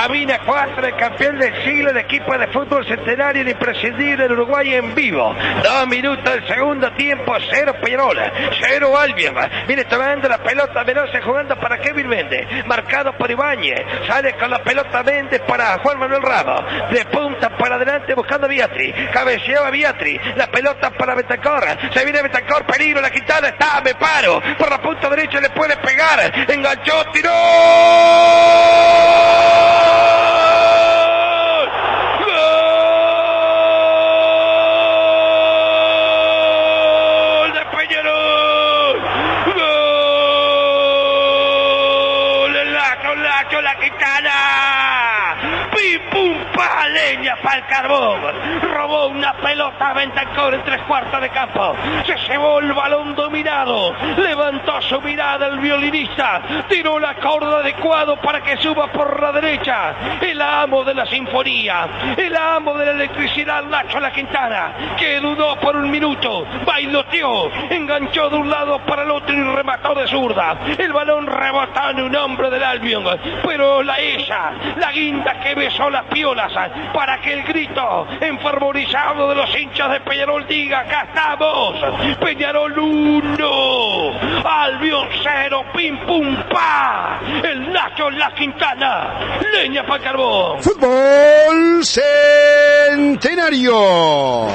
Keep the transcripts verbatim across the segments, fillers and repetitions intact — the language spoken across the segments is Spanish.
Cabina cuatro, el campeón del siglo, el equipo de fútbol centenario, el imprescindible del Uruguay en vivo. Dos minutos del segundo tiempo, cero Peñarol, cero Albion. Viene tomando la pelota Menose, jugando para Kevin Méndez, marcado por Ibáñez. Sale con la pelota Méndez para Juan Manuel Ramos. De punta para adelante buscando a Viatri. Cabeceaba Viatri. La pelota para Betancor. Se viene Betancor, peligro, la Quintana está, me paro. Por la punta derecha le puede pegar. Enganchó, tiró. ¡Gol de Peñarol! ¡Gol! ¡El Lacho, Lacho, la Quintana! ¡Pim, pum, pa! Leña para el carbón. Robó una pelota a Bentancor en tres cuartos de campo. Se llevó el balón dominado. Levantó su mirada el violinista. Tiró el acorde adecuado para que suba por la derecha. El amo de la sinfonía. El amo de la electricidad, Nacho La Quintana, que dudó por un minuto. Bailoteó. Enganchó de un lado para el otro y remató de zurda. El balón rebotó en un hombre del Albion. Pero la ella, la guinda que besó las piolas para que el grito enfervorizado de los hinchas de Peñarol diga: acá estamos. Peñarol uno, Albion cero, pim pum pa. El Nacho La Quintana, leña para carbón. Fútbol Centenario.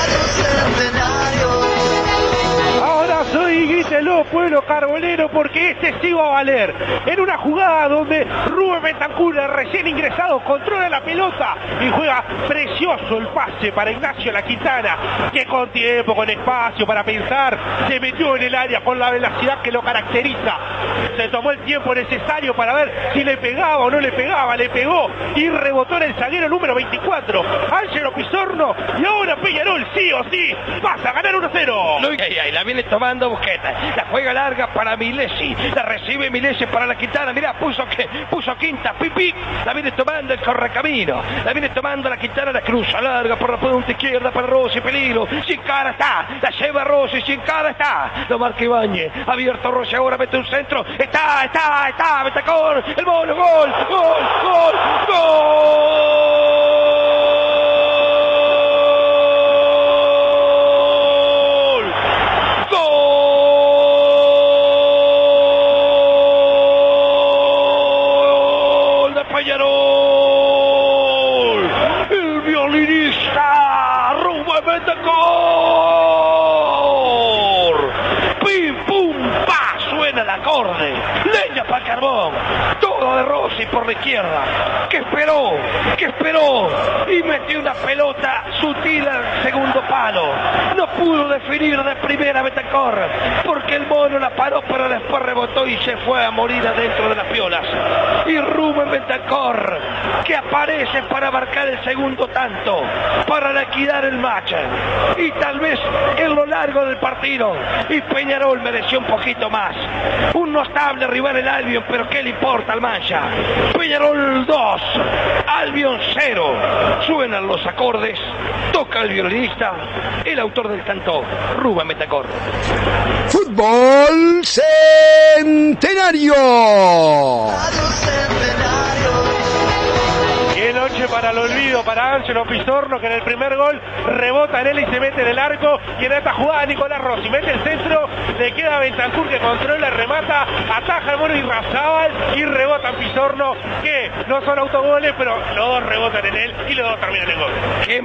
Ahora soy Guíselo, pueblo carbonero, porque este sí va a valer. En una jugada donde Rubén Bentancur, recién ingresado, controla la pelota y juega precioso el pase para Ignacio La Quintana, que con tiempo, con espacio para pensar, se metió en el área con la velocidad que lo caracteriza. Se tomó el tiempo necesario para ver si le pegaba o no le pegaba, le pegó y rebotó en el zaguero número veinticuatro, Ángelo Pizorno, y ahora Peñarol sí o sí pasa a ganar uno a cero. Ay, ay, la viene tomando Busqueta, la juega larga para Milesi, la recibe Milesi para La Quintana, mirá, puso que puso quinta, pipí, la viene tomando el correcamino, la viene tomando La Quintana, la cruza larga por la punta izquierda para Rossi, peligro, sin cara está, la lleva Rossi, sin cara está, lo marca Ibáñez, abierto Rossi, ahora mete un centro, está, está, está, Bentancor, el bono, gol, gol, gol, gol. Peñarol, el violinista Rubén Bentancor, pim pum pa, suena el acorde, leña para carbón, todo de Rossi por la izquierda, que esperó, que esperó y metió una pelota sutil al segundo palo. No pudo definir de primera Bentancor porque el mono la paró, pero después rebotó y se fue a morir adentro de las piolas. Y Rubén Bentancor, que aparece para marcar el segundo tanto, para liquidar el match y tal vez en lo largo del partido. Y Peñarol mereció un poquito más, un notable rival el Albion, pero qué le importa al Mancha. Peñarol dos, Albion cero. Suenan los acordes, toca el violinista, el autor del tanto, Rubén Bentancor. Fútbol Centenario. Qué noche para el olvido para Ángelo Pizorno, que en el primer gol rebota en él y se mete en el arco. Y en esta jugada Nicolás Rossi mete el centro, le queda a Bentancur que controla, remata, ataja el mono y Razabal y rebota en Pizorno, que no son autogoles, pero los dos rebotan en él y los dos terminan en gol.